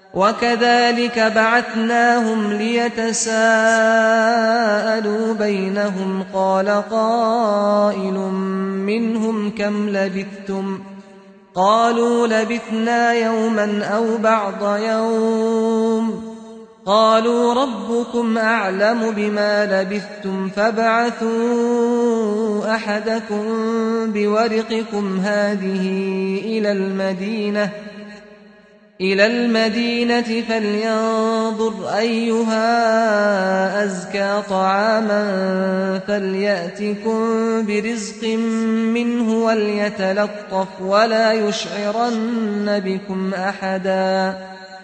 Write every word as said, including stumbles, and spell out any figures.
وكذلك بعثناهم ليتساءلوا بينهم قال قائل منهم كم لبثتم قالوا لبثنا يوما أو بعض يوم قالوا ربكم أعلم بما لبثتم فابعثوا أحدكم بورقكم هذه إلى المدينة إلى المدينة فلينظر أيها أزكى طعاما فليأتكم برزق منه وليتلطف ولا يشعرن بكم أحدا